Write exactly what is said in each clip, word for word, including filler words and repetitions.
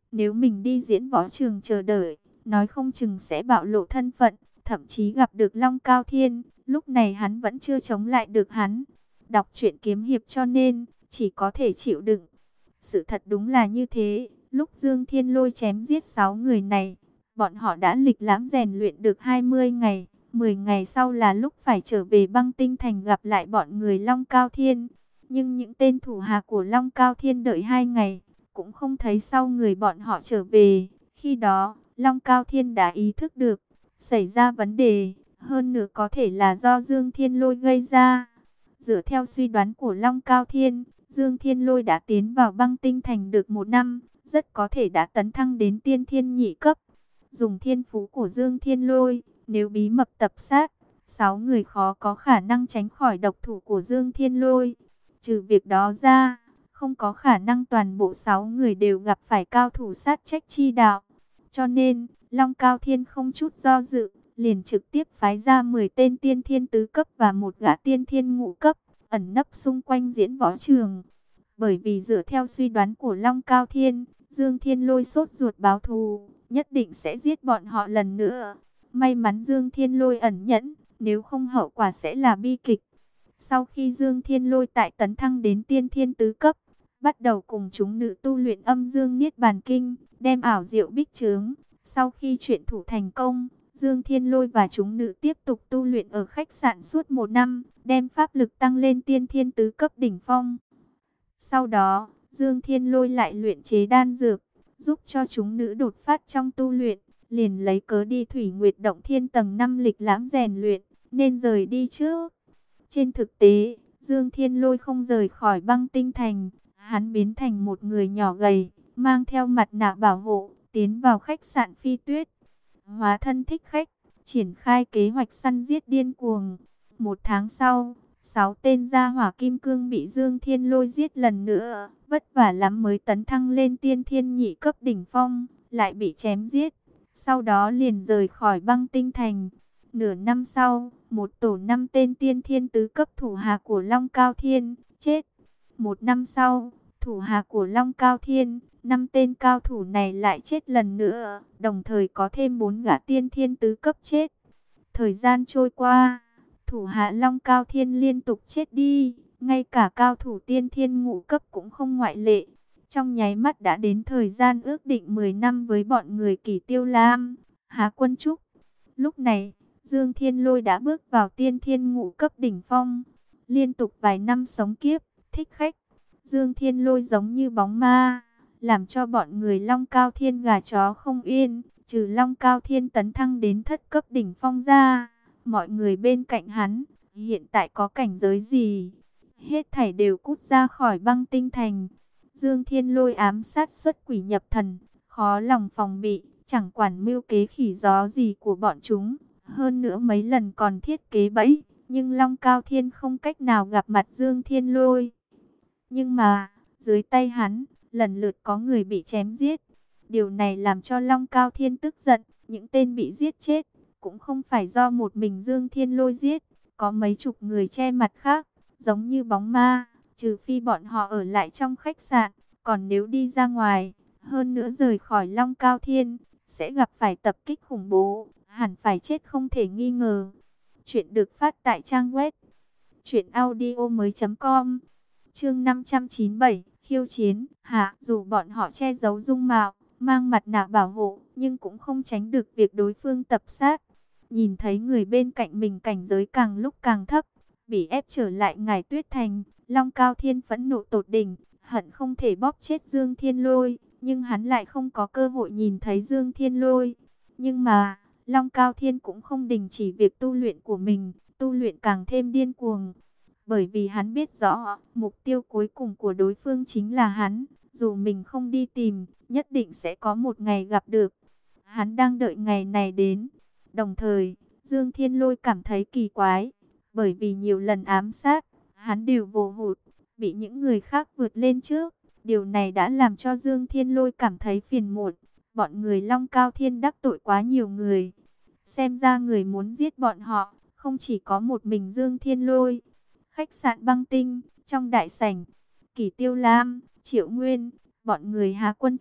Nếu mình đi diễn võ trường chờ đợi, nói không chừng sẽ bạo lộ thân phận, thậm chí gặp được Long Cao Thiên, lúc này hắn vẫn chưa chống lại được hắn. Đọc truyện kiếm hiệp cho nên, chỉ có thể chịu đựng. Sự thật đúng là như thế, lúc Dương Thiên Lôi chém giết sáu người này, bọn họ đã lịch lãm rèn luyện được hai mươi ngày, mười ngày sau là lúc phải trở về băng tinh thành gặp lại bọn người Long Cao Thiên. Nhưng những tên thủ hạ của Long Cao Thiên đợi hai ngày, cũng không thấy sau người bọn họ trở về. Khi đó, Long Cao Thiên đã ý thức được, xảy ra vấn đề, hơn nữa có thể là do Dương Thiên Lôi gây ra. Dựa theo suy đoán của Long Cao Thiên, Dương Thiên Lôi đã tiến vào băng tinh thành được một năm, rất có thể đã tấn thăng đến tiên thiên nhị cấp. Dùng thiên phú của Dương Thiên Lôi, nếu bí mật tập sát, sáu người khó có khả năng tránh khỏi độc thủ của Dương Thiên Lôi. Trừ việc đó ra, không có khả năng toàn bộ sáu người đều gặp phải cao thủ sát trách chi đạo. Cho nên, Long Cao Thiên không chút do dự, liền trực tiếp phái ra mười tên tiên thiên tứ cấp và một gã tiên thiên ngũ cấp, ẩn nấp xung quanh diễn võ trường. Bởi vì dựa theo suy đoán của Long Cao Thiên, Dương Thiên Lôi sốt ruột báo thù, nhất định sẽ giết bọn họ lần nữa. May mắn Dương Thiên Lôi ẩn nhẫn, nếu không hậu quả sẽ là bi kịch. Sau khi Dương Thiên Lôi tại tấn thăng đến tiên thiên tứ cấp, bắt đầu cùng chúng nữ tu luyện âm dương niết bàn kinh, đem ảo diệu bích trướng. Sau khi chuyển thủ thành công, Dương Thiên Lôi và chúng nữ tiếp tục tu luyện ở khách sạn suốt một năm, đem pháp lực tăng lên tiên thiên tứ cấp đỉnh phong. Sau đó, Dương Thiên Lôi lại luyện chế đan dược, giúp cho chúng nữ đột phát trong tu luyện, liền lấy cớ đi Thủy Nguyệt Động Thiên tầng năm lịch lãm rèn luyện, nên rời đi trước. Trên thực tế, Dương Thiên Lôi không rời khỏi băng tinh thành, hắn biến thành một người nhỏ gầy, mang theo mặt nạ bảo hộ, tiến vào khách sạn Phi Tuyết. Hóa thân thích khách, triển khai kế hoạch săn giết điên cuồng. Một tháng sau, sáu tên gia hỏa kim cương bị Dương Thiên Lôi giết lần nữa, vất vả lắm mới tấn thăng lên tiên thiên nhị cấp đỉnh phong, lại bị chém giết. Sau đó liền rời khỏi băng tinh thành. Nửa năm sau, một tổ năm tên tiên thiên tứ cấp thủ hạ của Long Cao Thiên chết. Một năm sau, thủ hạ của Long Cao Thiên, năm tên cao thủ này lại chết lần nữa, đồng thời có thêm bốn gã tiên thiên tứ cấp chết. Thời gian trôi qua, thủ hạ Long Cao Thiên liên tục chết đi, ngay cả cao thủ tiên thiên ngũ cấp cũng không ngoại lệ. Trong nháy mắt đã đến thời gian ước định mười năm với bọn người Kỷ Tiêu Lam, Hà Quân Trúc. Lúc này, Dương Thiên Lôi đã bước vào tiên thiên ngũ cấp đỉnh phong, liên tục vài năm sống kiếp, thích khách. Dương Thiên Lôi giống như bóng ma, làm cho bọn người Long Cao Thiên gà chó không yên, trừ Long Cao Thiên tấn thăng đến thất cấp đỉnh phong ra. Mọi người bên cạnh hắn, hiện tại có cảnh giới gì? Hết thảy đều cút ra khỏi băng tinh thành. Dương Thiên Lôi ám sát xuất quỷ nhập thần, khó lòng phòng bị, chẳng quản mưu kế khỉ gió gì của bọn chúng. Hơn nữa mấy lần còn thiết kế bẫy, nhưng Long Cao Thiên không cách nào gặp mặt Dương Thiên Lôi. Nhưng mà, dưới tay hắn, lần lượt có người bị chém giết. Điều này làm cho Long Cao Thiên tức giận, những tên bị giết chết, cũng không phải do một mình Dương Thiên Lôi giết, có mấy chục người che mặt khác, giống như bóng ma, trừ phi bọn họ ở lại trong khách sạn, còn nếu đi ra ngoài, hơn nữa rời khỏi Long Cao Thiên, sẽ gặp phải tập kích khủng bố, hẳn phải chết không thể nghi ngờ. Chuyện được phát tại trang web truyện audio mới chấm com. Chương năm trăm chín mươi bảy, khiêu chiến. Hạ, dù bọn họ che giấu dung mạo, mang mặt nạ bảo hộ, nhưng cũng không tránh được việc đối phương tập sát. Nhìn thấy người bên cạnh mình cảnh giới càng lúc càng thấp, bị ép trở lại Ngải Tuyết Thành, Long Cao Thiên phẫn nộ tột đỉnh, hận không thể bóp chết Dương Thiên Lôi, nhưng hắn lại không có cơ hội nhìn thấy Dương Thiên Lôi. Nhưng mà, Long Cao Thiên cũng không đình chỉ việc tu luyện của mình, tu luyện càng thêm điên cuồng. Bởi vì hắn biết rõ, mục tiêu cuối cùng của đối phương chính là hắn, dù mình không đi tìm, nhất định sẽ có một ngày gặp được. Hắn đang đợi ngày này đến. Đồng thời, Dương Thiên Lôi cảm thấy kỳ quái, bởi vì nhiều lần ám sát, hắn đều vô hụt, bị những người khác vượt lên trước. Điều này đã làm cho Dương Thiên Lôi cảm thấy phiền muộn. Bọn người Long Cao Thiên đắc tội quá nhiều người. Xem ra người muốn giết bọn họ, không chỉ có một mình Dương Thiên Lôi. Khách sạn Băng Tinh, trong đại sảnh, Kỷ Tiêu Lam, Triệu Nguyên, bọn người Hà Quân Trúc,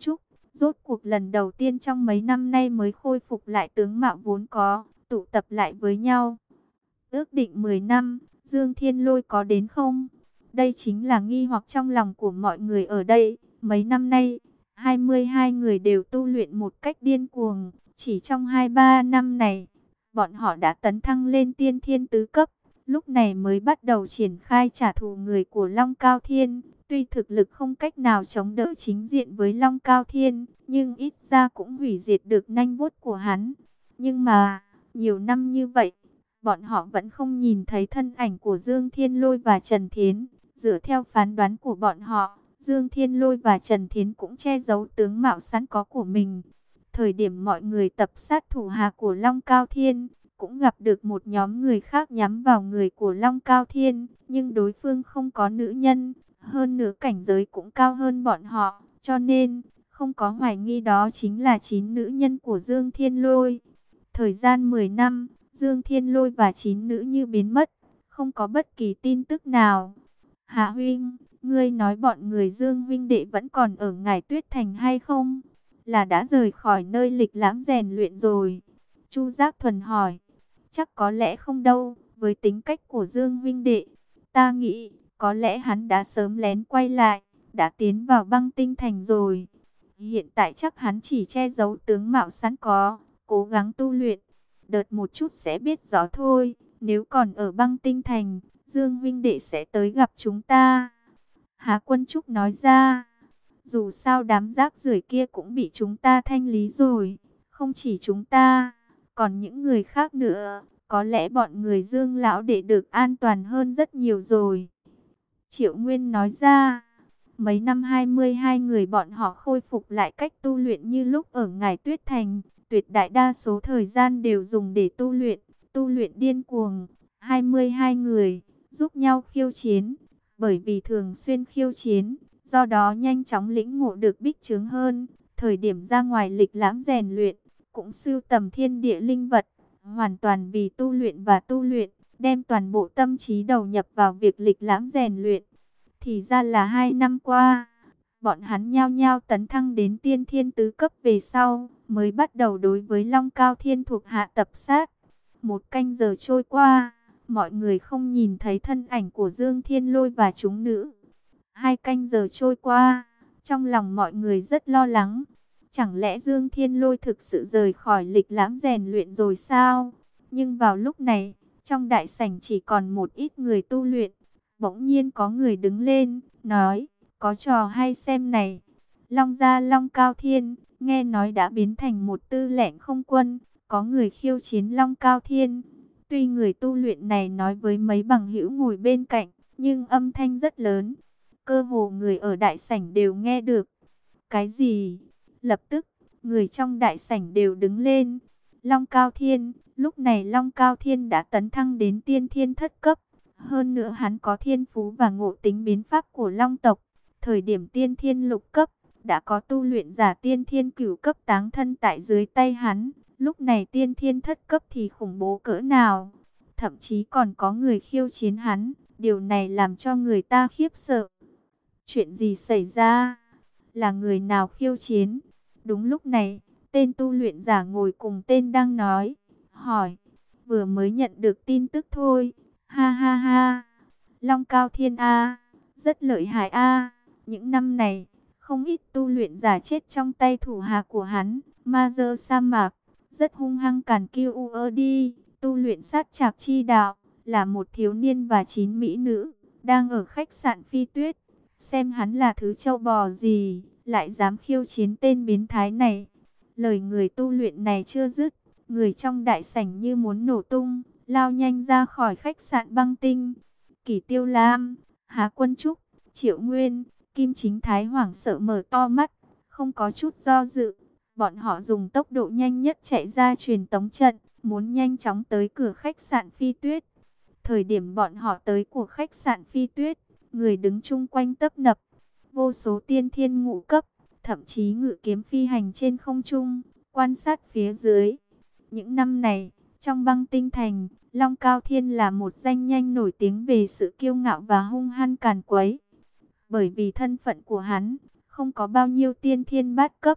Rốt cuộc lần đầu tiên trong mấy năm nay mới khôi phục lại tướng mạo vốn có, tụ tập lại với nhau. Ước định mười năm, Dương Thiên Lôi có đến không? Đây chính là nghi hoặc trong lòng của mọi người ở đây. Mấy năm nay, hai mươi hai người đều tu luyện một cách điên cuồng. Chỉ trong hai ba năm này, bọn họ đã tấn thăng lên tiên thiên tứ cấp. Lúc này mới bắt đầu triển khai trả thù người của Long Cao Thiên. Tuy thực lực không cách nào chống đỡ chính diện với Long Cao Thiên, nhưng ít ra cũng hủy diệt được nanh vuốt của hắn. Nhưng mà, nhiều năm như vậy, bọn họ vẫn không nhìn thấy thân ảnh của Dương Thiên Lôi và Trần Thiến. Dựa theo phán đoán của bọn họ, Dương Thiên Lôi và Trần Thiến cũng che giấu tướng mạo sẵn có của mình. Thời điểm mọi người tập sát thủ hạ của Long Cao Thiên, cũng gặp được một nhóm người khác nhắm vào người của Long Cao Thiên, nhưng đối phương không có nữ nhân, hơn nữa cảnh giới cũng cao hơn bọn họ, cho nên không có hoài nghi đó chính là chín nữ nhân của Dương Thiên Lôi. Thời gian mười năm, Dương Thiên Lôi và chín nữ như biến mất, không có bất kỳ tin tức nào. Hạ huynh, ngươi nói bọn người Dương huynh đệ vẫn còn ở Ngải Tuyết Thành hay không? Là đã rời khỏi nơi lịch lãm rèn luyện rồi? Chu Giác Thuần hỏi. Chắc có lẽ không đâu, với tính cách của Dương huynh đệ, ta nghĩ có lẽ hắn đã sớm lén quay lại, đã tiến vào Băng Tinh Thành rồi. Hiện tại chắc hắn chỉ che giấu tướng mạo sẵn có, cố gắng tu luyện. Đợt một chút sẽ biết rõ thôi. Nếu còn ở Băng Tinh Thành, Dương huynh đệ sẽ tới gặp chúng ta. Hà Quân Trúc nói ra. Dù sao đám rác rưởi kia cũng bị chúng ta thanh lý rồi. Không chỉ chúng ta, còn những người khác nữa. Có lẽ bọn người Dương lão đệ được an toàn hơn rất nhiều rồi. Triệu Nguyên nói ra. Mấy năm hai mươi hai người bọn họ khôi phục lại cách tu luyện như lúc ở Ngải Tuyết Thành. Tuyệt đại đa số thời gian đều dùng để tu luyện, tu luyện điên cuồng. hai mươi hai người, giúp nhau khiêu chiến. Bởi vì thường xuyên khiêu chiến, do đó nhanh chóng lĩnh ngộ được bích chướng hơn. Thời điểm ra ngoài lịch lãm rèn luyện, cũng sưu tầm thiên địa linh vật. Hoàn toàn vì tu luyện và tu luyện, đem toàn bộ tâm trí đầu nhập vào việc lịch lãm rèn luyện. Thì ra là hai năm qua, bọn hắn nhao nhao tấn thăng đến tiên thiên tứ cấp về sau, mới bắt đầu đối với Long Cao Thiên thuộc hạ tập sát. Một canh giờ trôi qua, mọi người không nhìn thấy thân ảnh của Dương Thiên Lôi và chúng nữ. Hai canh giờ trôi qua, trong lòng mọi người rất lo lắng. Chẳng lẽ Dương Thiên Lôi thực sự rời khỏi lịch lãm rèn luyện rồi sao? Nhưng vào lúc này, trong đại sảnh chỉ còn một ít người tu luyện. Bỗng nhiên có người đứng lên, nói, có trò hay xem này. Long gia Long Cao Thiên, nghe nói đã biến thành một tư lệnh không quân, có người khiêu chiến Long Cao Thiên. Tuy người tu luyện này nói với mấy bằng hữu ngồi bên cạnh, nhưng âm thanh rất lớn. Cơ hồ người ở đại sảnh đều nghe được. Cái gì? Lập tức, người trong đại sảnh đều đứng lên. Long Cao Thiên, lúc này Long Cao Thiên đã tấn thăng đến tiên thiên thất cấp. Hơn nữa hắn có thiên phú và ngộ tính biến pháp của Long tộc. Thời điểm tiên thiên lục cấp, đã có tu luyện giả tiên thiên cửu cấp táng thân tại dưới tay hắn. Lúc này tiên thiên thất cấp thì khủng bố cỡ nào. Thậm chí còn có người khiêu chiến hắn. Điều này làm cho người ta khiếp sợ. Chuyện gì xảy ra? Là người nào khiêu chiến? Đúng lúc này, tên tu luyện giả ngồi cùng tên đang nói. Hỏi, vừa mới nhận được tin tức thôi. Ha ha ha, Long Cao Thiên A, rất lợi hại A. Những năm này, không ít tu luyện giả chết trong tay thủ hạ của hắn. Ma dơ sa mạc, rất hung hăng càn kiêu u ơ đi. Tu luyện sát trạc chi đạo, là một thiếu niên và chín mỹ nữ, đang ở khách sạn Phi Tuyết. Xem hắn là thứ trâu bò gì, lại dám khiêu chiến tên biến thái này. Lời người tu luyện này chưa dứt, người trong đại sảnh như muốn nổ tung, lao nhanh ra khỏi khách sạn Băng Tinh. Kỷ Tiêu Lam, Hà Quân Trúc, Triệu Nguyên, Kim Chính Thái hoảng sợ mở to mắt, không có chút do dự. Bọn họ dùng tốc độ nhanh nhất chạy ra truyền tống trận, muốn nhanh chóng tới cửa khách sạn Phi Tuyết. Thời điểm bọn họ tới của khách sạn Phi Tuyết, người đứng chung quanh tấp nập, vô số tiên thiên ngũ cấp, thậm chí ngự kiếm phi hành trên không trung, quan sát phía dưới. Những năm này, trong Băng Tinh Thành, Long Cao Thiên là một danh nhanh nổi tiếng về sự kiêu ngạo và hung hăng càn quấy. Bởi vì thân phận của hắn, không có bao nhiêu tiên thiên bát cấp,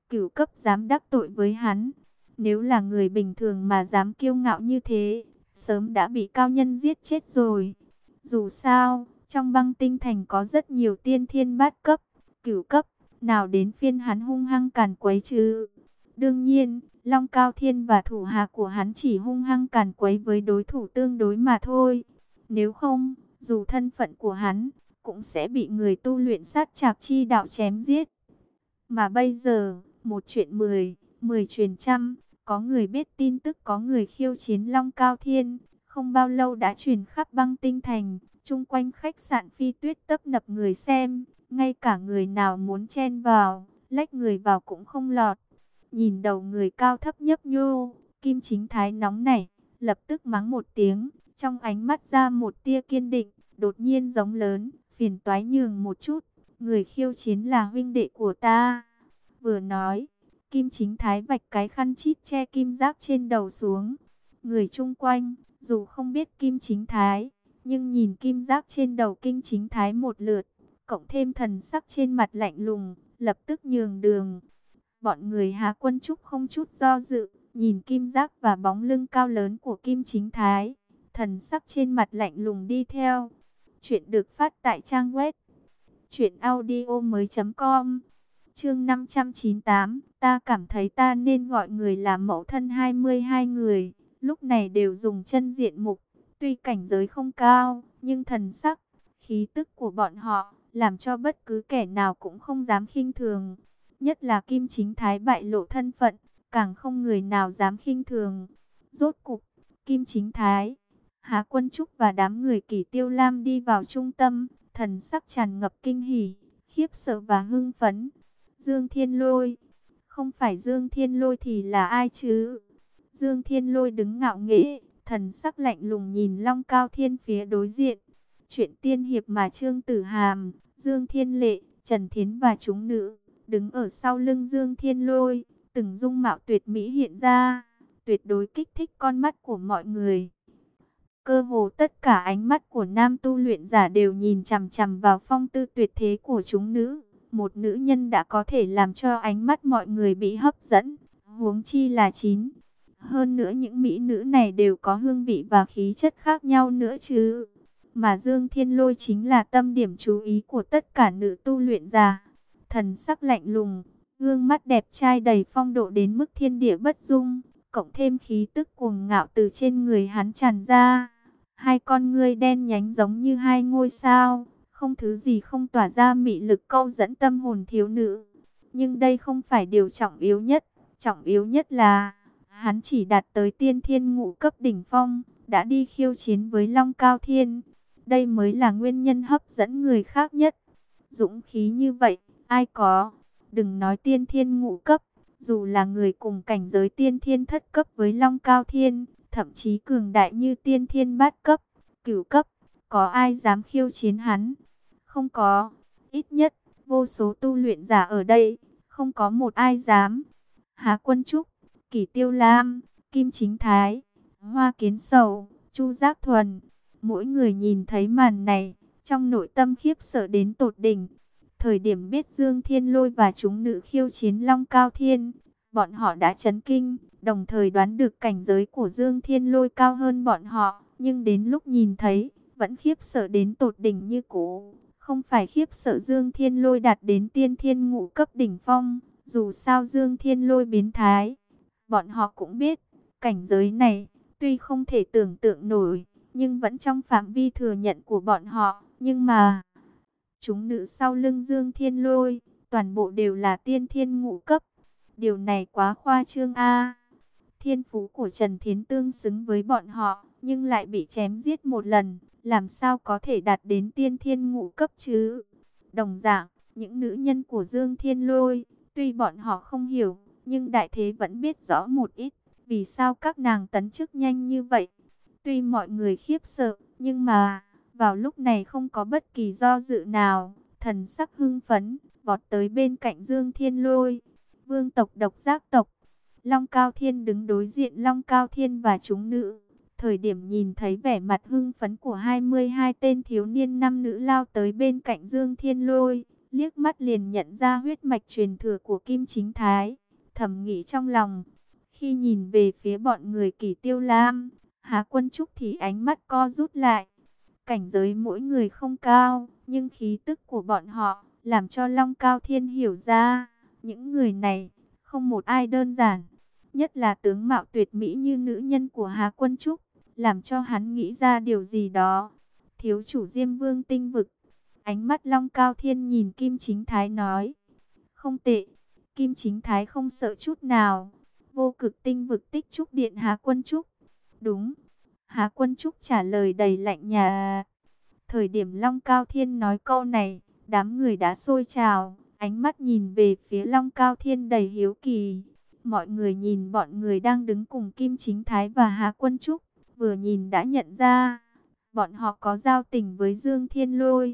cửu cấp dám đắc tội với hắn. Nếu là người bình thường mà dám kiêu ngạo như thế, sớm đã bị cao nhân giết chết rồi. Dù sao, trong băng tinh thành có rất nhiều tiên thiên bát cấp, cửu cấp, nào đến phiên hắn hung hăng càn quấy chứ. Đương nhiên, Long Cao Thiên và thủ hạ của hắn chỉ hung hăng càn quấy với đối thủ tương đối mà thôi. Nếu không, dù thân phận của hắn, cũng sẽ bị người tu luyện sát trạc chi đạo chém giết. Mà bây giờ, một chuyện mười, mười truyền trăm, có người biết tin tức có người khiêu chiến Long Cao Thiên, không bao lâu đã truyền khắp băng tinh thành, chung quanh khách sạn Phi Tuyết tấp nập người xem, ngay cả người nào muốn chen vào, lách người vào cũng không lọt. Nhìn đầu người cao thấp nhấp nhô, Kim Chính Thái nóng nảy, lập tức mắng một tiếng, trong ánh mắt ra một tia kiên định, đột nhiên giống lớn, phiền toái nhường một chút, người khiêu chiến là huynh đệ của ta. Vừa nói, Kim Chính Thái vạch cái khăn chít che kim giác trên đầu xuống. Người chung quanh, dù không biết Kim Chính Thái, nhưng nhìn kim giác trên đầu Kim Chính Thái một lượt, cộng thêm thần sắc trên mặt lạnh lùng, lập tức nhường đường. Bọn người Hà Quân Trúc không chút do dự, nhìn kim giác và bóng lưng cao lớn của Kim Chính Thái, thần sắc trên mặt lạnh lùng đi theo. Chuyện được phát tại trang web truyện audio mới.com. Chương năm trăm chín mươi tám, ta cảm thấy ta nên gọi người là mẫu thân hai mươi hai người, lúc này đều dùng chân diện mục, tuy cảnh giới không cao, nhưng thần sắc, khí tức của bọn họ, làm cho bất cứ kẻ nào cũng không dám khinh thường. Nhất là Kim Chính Thái bại lộ thân phận, càng không người nào dám khinh thường. Rốt cục, Kim Chính Thái, Hà Quân Trúc và đám người Kỷ Tiêu Lam đi vào trung tâm, thần sắc tràn ngập kinh hỉ, khiếp sợ và hưng phấn. Dương Thiên Lôi, không phải Dương Thiên Lôi thì là ai chứ? Dương Thiên Lôi đứng ngạo nghễ, thần sắc lạnh lùng nhìn Long Cao Thiên phía đối diện. Chuyện tiên hiệp mà Trương Tử Hàm, Dương Thiên Lệ, Trần Thiến và chúng nữ đứng ở sau lưng Dương Thiên Lôi, từng dung mạo tuyệt mỹ hiện ra, tuyệt đối kích thích con mắt của mọi người. Cơ hồ tất cả ánh mắt của nam tu luyện giả đều nhìn chằm chằm vào phong tư tuyệt thế của chúng nữ. Một nữ nhân đã có thể làm cho ánh mắt mọi người bị hấp dẫn, huống chi là chín. Hơn nữa những mỹ nữ này đều có hương vị và khí chất khác nhau nữa chứ. Mà Dương Thiên Lôi chính là tâm điểm chú ý của tất cả nữ tu luyện giả. Thần sắc lạnh lùng, gương mắt đẹp trai đầy phong độ đến mức thiên địa bất dung, cộng thêm khí tức cuồng ngạo từ trên người hắn tràn ra. Hai con ngươi đen nhánh giống như hai ngôi sao, không thứ gì không tỏa ra mị lực câu dẫn tâm hồn thiếu nữ. Nhưng đây không phải điều trọng yếu nhất, trọng yếu nhất là hắn chỉ đạt tới tiên thiên ngũ cấp đỉnh phong, đã đi khiêu chiến với Long Cao Thiên. Đây mới là nguyên nhân hấp dẫn người khác nhất. Dũng khí như vậy, ai có? Đừng nói tiên thiên ngũ cấp, dù là người cùng cảnh giới tiên thiên thất cấp với Long Cao Thiên, thậm chí cường đại như tiên thiên bát cấp, cửu cấp, có ai dám khiêu chiến hắn? Không có, ít nhất, vô số tu luyện giả ở đây, không có một ai dám. Hà Quân Trúc, Kỷ Tiêu Lam, Kim Chính Thái, Hoa Kiến Sầu, Chu Giác Thuần, mỗi người nhìn thấy màn này, trong nội tâm khiếp sợ đến tột đỉnh. Thời điểm biết Dương Thiên Lôi và chúng nữ khiêu chiến Long Cao Thiên, bọn họ đã chấn kinh, đồng thời đoán được cảnh giới của Dương Thiên Lôi cao hơn bọn họ, nhưng đến lúc nhìn thấy, vẫn khiếp sợ đến tột đỉnh như cũ. Không phải khiếp sợ Dương Thiên Lôi đạt đến tiên thiên ngũ cấp đỉnh phong, dù sao Dương Thiên Lôi biến thái. Bọn họ cũng biết, cảnh giới này, tuy không thể tưởng tượng nổi, nhưng vẫn trong phạm vi thừa nhận của bọn họ. Nhưng mà, chúng nữ sau lưng Dương Thiên Lôi, toàn bộ đều là tiên thiên ngũ cấp. Điều này quá khoa trương a. Thiên phú của Trần Thiến tương xứng với bọn họ, nhưng lại bị chém giết một lần, làm sao có thể đạt đến tiên thiên ngũ cấp chứ? Đồng dạng, những nữ nhân của Dương Thiên Lôi, tuy bọn họ không hiểu, nhưng đại thế vẫn biết rõ một ít, vì sao các nàng tấn chức nhanh như vậy. Tuy mọi người khiếp sợ, nhưng mà, vào lúc này không có bất kỳ do dự nào, thần sắc hưng phấn, vọt tới bên cạnh Dương Thiên Lôi. Vương tộc Độc Giác tộc, Long Cao Thiên đứng đối diện Long Cao Thiên và chúng nữ. Thời điểm nhìn thấy vẻ mặt hưng phấn của hai mươi hai tên thiếu niên nam nữ lao tới bên cạnh Dương Thiên Lôi, liếc mắt liền nhận ra huyết mạch truyền thừa của Kim Chính Thái, thầm nghĩ trong lòng. Khi nhìn về phía bọn người Kỷ Tiêu Lam, Hà Quân Trúc thì ánh mắt co rút lại. Cảnh giới mỗi người không cao, nhưng khí tức của bọn họ làm cho Long Cao Thiên hiểu ra, những người này không một ai đơn giản, nhất là tướng mạo tuyệt mỹ như nữ nhân của Hà Quân Trúc, làm cho hắn nghĩ ra điều gì đó. Thiếu chủ Diêm Vương tinh vực. Ánh mắt Long Cao Thiên nhìn Kim Chính Thái nói, không tệ. Kim Chính Thái không sợ chút nào. Vô cực tinh vực tích trúc điện Hà Quân Trúc. Đúng. Hà Quân Trúc trả lời đầy lạnh nhạt. Thời điểm Long Cao Thiên nói câu này, đám người đã sôi trào, ánh mắt nhìn về phía Long Cao Thiên đầy hiếu kỳ. Mọi người nhìn bọn người đang đứng cùng Kim Chính Thái và Hà Quân Trúc, vừa nhìn đã nhận ra, bọn họ có giao tình với Dương Thiên Lôi.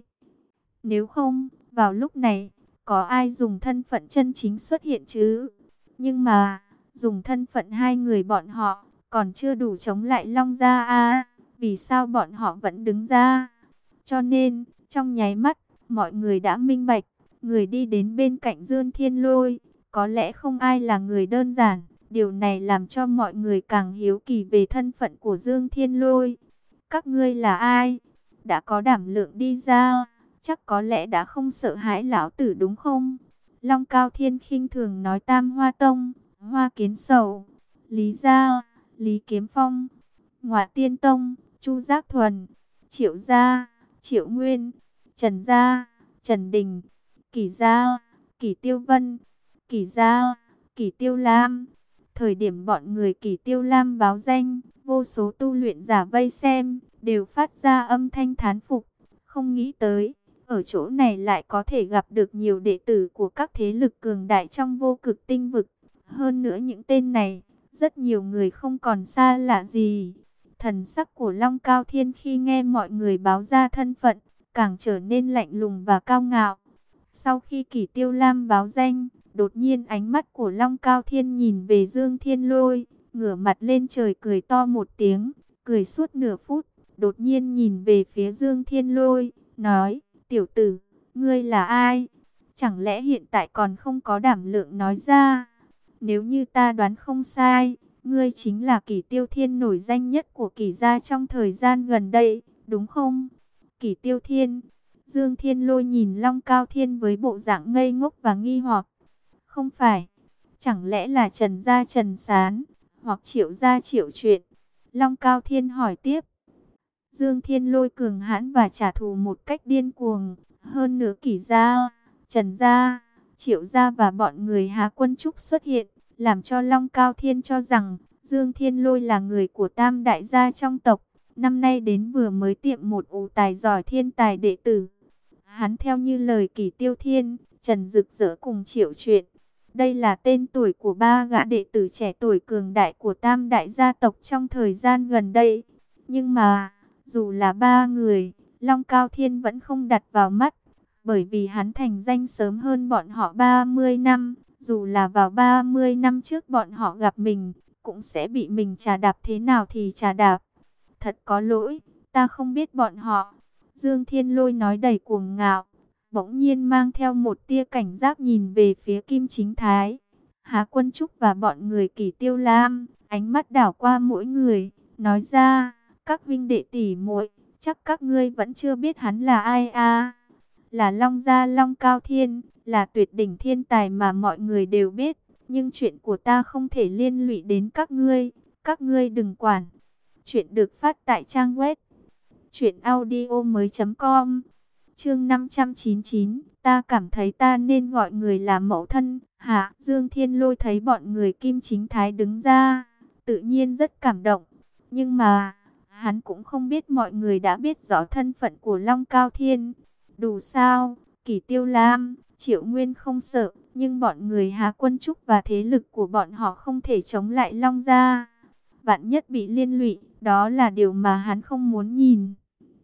Nếu không, vào lúc này, có ai dùng thân phận chân chính xuất hiện chứ? Nhưng mà, dùng thân phận hai người bọn họ, còn chưa đủ chống lại Long Gia à? Vì sao bọn họ vẫn đứng ra? Cho nên, trong nháy mắt, mọi người đã minh bạch, người đi đến bên cạnh Dương Thiên Lôi, có lẽ không ai là người đơn giản. Điều này làm cho mọi người càng hiếu kỳ về thân phận của Dương Thiên Lôi. Các ngươi là ai? Đã có đảm lượng đi ra, chắc có lẽ đã không sợ hãi lão tử đúng không? Long Cao Thiên khinh thường nói Tam Hoa Tông, Hoa Kiến Sầu, Lý Gia, Lý Kiếm Phong, Ngọa Tiên Tông, Chu Giác Thuần, Triệu Gia, Triệu Nguyên, Trần Gia, Trần Đình, Kỷ Gia, Kỷ Tiêu Vân, Kỷ Gia, Kỷ Tiêu Lam. Thời điểm bọn người Kỷ Tiêu Lam báo danh, vô số tu luyện giả vây xem, đều phát ra âm thanh thán phục. Không nghĩ tới, ở chỗ này lại có thể gặp được nhiều đệ tử của các thế lực cường đại trong vô cực tinh vực. Hơn nữa những tên này, rất nhiều người không còn xa lạ gì. Thần sắc của Long Cao Thiên khi nghe mọi người báo ra thân phận, càng trở nên lạnh lùng và cao ngạo. Sau khi Kỷ Tiêu Lam báo danh, đột nhiên ánh mắt của Long Cao Thiên nhìn về Dương Thiên Lôi, ngửa mặt lên trời cười to một tiếng, cười suốt nửa phút, đột nhiên nhìn về phía Dương Thiên Lôi, nói, tiểu tử, ngươi là ai? Chẳng lẽ hiện tại còn không có đảm lượng nói ra? Nếu như ta đoán không sai, ngươi chính là Kỷ Tiêu Thiên nổi danh nhất của Kỷ gia trong thời gian gần đây, đúng không? Kỷ Tiêu Thiên. Dương Thiên Lôi nhìn Long Cao Thiên với bộ dạng ngây ngốc và nghi hoặc. Không phải, chẳng lẽ là Trần gia Trần Sán, hoặc Triệu gia Triệu Truyện? Long Cao Thiên hỏi tiếp. Dương Thiên Lôi cường hãn và trả thù một cách điên cuồng, hơn nữa Kỷ gia, Trần gia, Triệu gia và bọn người Hà Quân Trúc xuất hiện, làm cho Long Cao Thiên cho rằng Dương Thiên Lôi là người của tam đại gia trong tộc. Năm nay đến vừa mới tiệm một ủ tài giỏi thiên tài đệ tử. Hắn theo như lời Kỷ Tiêu Thiên, Trần Rực Rỡ cùng Triệu Truyện. Đây là tên tuổi của ba gã đệ tử trẻ tuổi cường đại của tam đại gia tộc trong thời gian gần đây. Nhưng mà, dù là ba người, Long Cao Thiên vẫn không đặt vào mắt. Bởi vì hắn thành danh sớm hơn bọn họ ba mươi năm. Dù là vào ba mươi năm trước bọn họ gặp mình, cũng sẽ bị mình trà đạp thế nào thì trà đạp. Thật có lỗi, ta không biết bọn họ. Dương Thiên Lôi nói đầy cuồng ngạo, bỗng nhiên mang theo một tia cảnh giác nhìn về phía Kim Chính Thái, Hà Quân Trúc và bọn người Kỷ Tiêu Lam, ánh mắt đảo qua mỗi người, nói ra, các vinh đệ tỷ muội, chắc các ngươi vẫn chưa biết hắn là ai à? Là Long Gia Long Cao Thiên, là tuyệt đỉnh thiên tài mà mọi người đều biết, nhưng chuyện của ta không thể liên lụy đến các ngươi, các ngươi đừng quản. Chuyện được phát tại trang web truyện audio mới chấm com. Chương năm trăm chín mươi chín, ta cảm thấy ta nên gọi người là mẫu thân. Hả? Dương Thiên Lôi thấy bọn người Kim Chính Thái đứng ra, tự nhiên rất cảm động. Nhưng mà, hắn cũng không biết mọi người đã biết rõ thân phận của Long Cao Thiên. Đủ sao, Kỷ Tiêu Lam, Triệu Nguyên không sợ, nhưng bọn người Hà Quân Trúc và thế lực của bọn họ không thể chống lại Long Gia. Vạn nhất bị liên lụy, đó là điều mà hắn không muốn nhìn.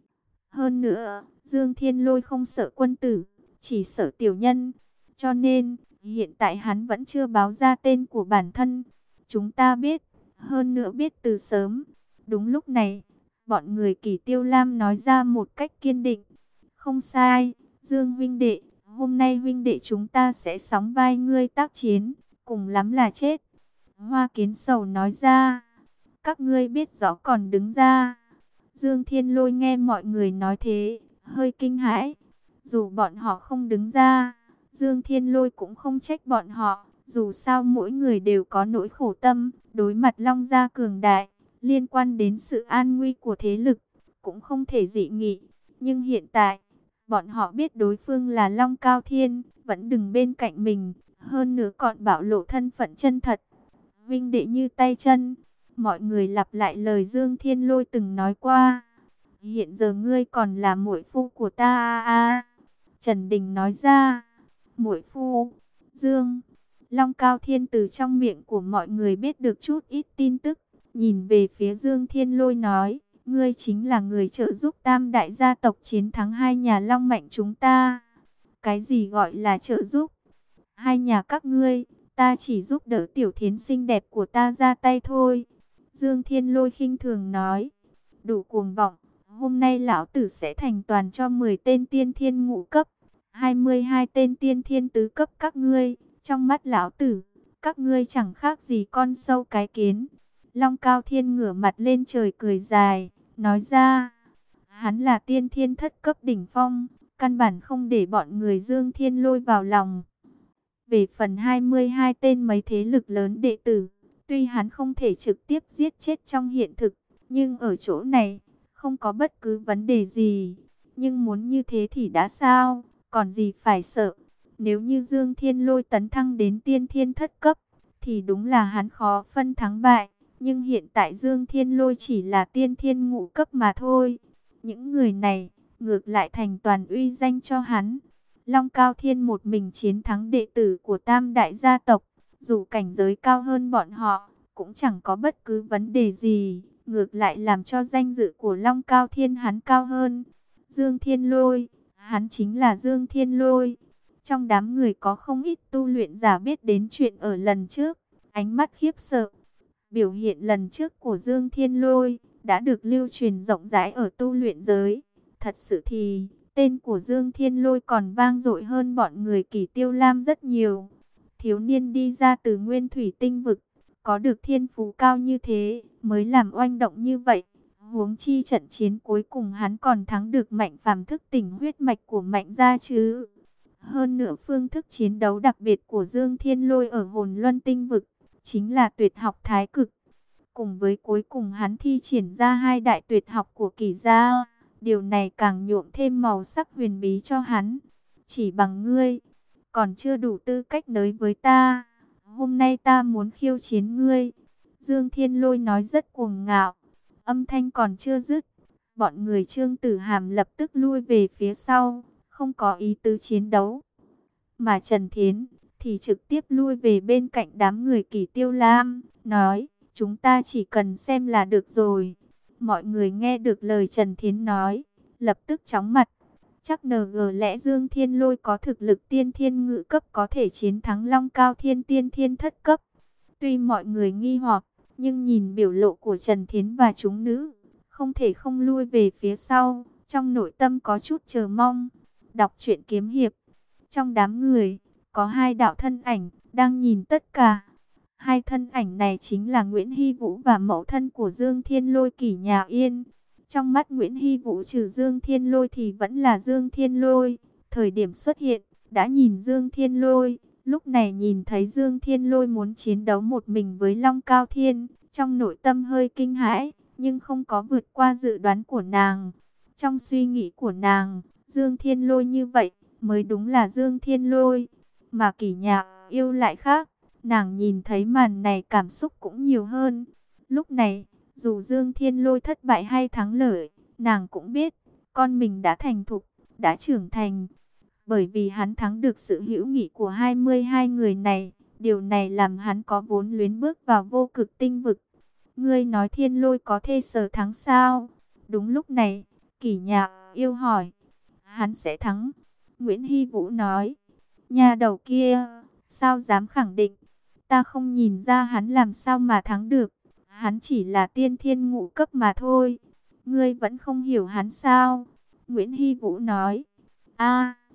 Hơn nữa, Dương Thiên Lôi không sợ quân tử, chỉ sợ tiểu nhân. Cho nên, hiện tại hắn vẫn chưa báo ra tên của bản thân. Chúng ta biết, hơn nữa biết từ sớm. Đúng lúc này, bọn người Kỷ Tiêu Lam nói ra một cách kiên định. Không sai, Dương huynh đệ, Hôm nay huynh đệ chúng ta sẽ sóng vai ngươi tác chiến, cùng lắm là chết. Hoa Kiến Sầu nói ra. Các ngươi biết rõ còn đứng ra. Dương Thiên Lôi nghe mọi người nói thế, hơi kinh hãi. Dù bọn họ không đứng ra, Dương Thiên Lôi cũng không trách bọn họ. Dù sao mỗi người đều có nỗi khổ tâm, đối mặt Long gia cường đại, liên quan đến sự an nguy của thế lực, cũng không thể dị nghị. Nhưng hiện tại, bọn họ biết đối phương là Long Cao Thiên, vẫn đứng bên cạnh mình, hơn nữa còn bảo lộ thân phận chân thật. Vinh đệ như tay chân, mọi người lặp lại lời Dương Thiên Lôi từng nói qua. Hiện giờ ngươi còn là muội phu của ta à, à. Trần Đình nói ra. Muội phu, Dương. Long Cao Thiên từ trong miệng của mọi người biết được chút ít tin tức, nhìn về phía Dương Thiên Lôi nói, ngươi chính là người trợ giúp tam đại gia tộc chiến thắng hai nhà Long Mạnh chúng ta. Cái gì gọi là trợ giúp? Hai nhà các ngươi, ta chỉ giúp đỡ tiểu thiến xinh đẹp của ta ra tay thôi. Dương Thiên Lôi khinh thường nói, đủ cuồng vọng, hôm nay lão tử sẽ thành toàn cho mười tên tiên thiên ngũ cấp, hai mươi hai tên tiên thiên tứ cấp các ngươi. Trong mắt lão tử, các ngươi chẳng khác gì con sâu cái kiến. Long Cao Thiên ngửa mặt lên trời cười dài, nói ra, hắn là tiên thiên thất cấp đỉnh phong, căn bản không để bọn người Dương Thiên Lôi vào lòng. Về phần hai mươi hai tên mấy thế lực lớn đệ tử, tuy hắn không thể trực tiếp giết chết trong hiện thực, nhưng ở chỗ này, không có bất cứ vấn đề gì. Nhưng muốn như thế thì đã sao, còn gì phải sợ. Nếu như Dương Thiên Lôi tấn thăng đến tiên thiên thất cấp, thì đúng là hắn khó phân thắng bại. Nhưng hiện tại Dương Thiên Lôi chỉ là tiên thiên ngũ cấp mà thôi. Những người này, ngược lại thành toàn uy danh cho hắn. Long Cao Thiên một mình chiến thắng đệ tử của tam đại gia tộc. Dù cảnh giới cao hơn bọn họ, cũng chẳng có bất cứ vấn đề gì. Ngược lại làm cho danh dự của Long Cao Thiên hắn cao hơn. Dương Thiên Lôi, hắn chính là Dương Thiên Lôi. Trong đám người có không ít tu luyện giả biết đến chuyện ở lần trước, ánh mắt khiếp sợ. Biểu hiện lần trước của Dương Thiên Lôi đã được lưu truyền rộng rãi ở tu luyện giới. Thật sự thì, tên của Dương Thiên Lôi còn vang dội hơn bọn người Kỷ Tiêu Lam rất nhiều. Thiếu niên đi ra từ Nguyên Thủy Tinh Vực, có được thiên phú cao như thế, mới làm oanh động như vậy. Huống chi trận chiến cuối cùng hắn còn thắng được Mạnh Phàm thức tỉnh huyết mạch của Mạnh gia chứ. Hơn nữa phương thức chiến đấu đặc biệt của Dương Thiên Lôi ở Hồn Luân Tinh Vực, chính là tuyệt học thái cực. Cùng với cuối cùng hắn thi triển ra hai đại tuyệt học của Kỷ gia, điều này càng nhuộm thêm màu sắc huyền bí cho hắn. Chỉ bằng ngươi, còn chưa đủ tư cách nới với ta. Hôm nay ta muốn khiêu chiến ngươi. Dương Thiên Lôi nói rất cuồng ngạo. Âm thanh còn chưa dứt, bọn người Trương Tử Hàm lập tức lui về phía sau, không có ý tứ chiến đấu. Mà Trần Thiến thì trực tiếp lui về bên cạnh đám người Kỷ Tiêu Lam, nói, chúng ta chỉ cần xem là được rồi. Mọi người nghe được lời Trần Thiến nói, lập tức chóng mặt. Chắc en giê lẽ Dương Thiên Lôi có thực lực tiên thiên ngự cấp có thể chiến thắng Long Cao Thiên tiên thiên thất cấp. Tuy mọi người nghi hoặc, nhưng nhìn biểu lộ của Trần Thiến và chúng nữ, không thể không lui về phía sau, trong nội tâm có chút chờ mong. Đọc truyện kiếm hiệp, trong đám người, có hai đạo thân ảnh, đang nhìn tất cả. Hai thân ảnh này chính là Nguyễn Hy Vũ và mẫu thân của Dương Thiên Lôi Kỷ Nhà Yên. Trong mắt Nguyễn Hy Vũ trừ Dương Thiên Lôi thì vẫn là Dương Thiên Lôi. Thời điểm xuất hiện, đã nhìn Dương Thiên Lôi. Lúc này nhìn thấy Dương Thiên Lôi muốn chiến đấu một mình với Long Cao Thiên, trong nội tâm hơi kinh hãi, nhưng không có vượt qua dự đoán của nàng. Trong suy nghĩ của nàng, Dương Thiên Lôi như vậy, mới đúng là Dương Thiên Lôi. Mà Kỷ Nhà Yêu lại khác, nàng nhìn thấy màn này cảm xúc cũng nhiều hơn. Lúc này, dù Dương Thiên Lôi thất bại hay thắng lợi, nàng cũng biết, con mình đã thành thục, đã trưởng thành. Bởi vì hắn thắng được sự hữu nghị của hai mươi hai người này, điều này làm hắn có vốn luyến bước vào vô cực tinh vực. Ngươi nói Thiên Lôi có thể sở thắng sao? Đúng lúc này, Kỷ Nhà Yêu hỏi. Hắn sẽ thắng. Nguyễn Hy Vũ nói. Nhà đầu kia, sao dám khẳng định? Ta không nhìn ra hắn làm sao mà thắng được. Hắn chỉ là tiên thiên ngũ cấp mà thôi. Ngươi vẫn không hiểu hắn sao? Nguyễn Hy Vũ nói. A,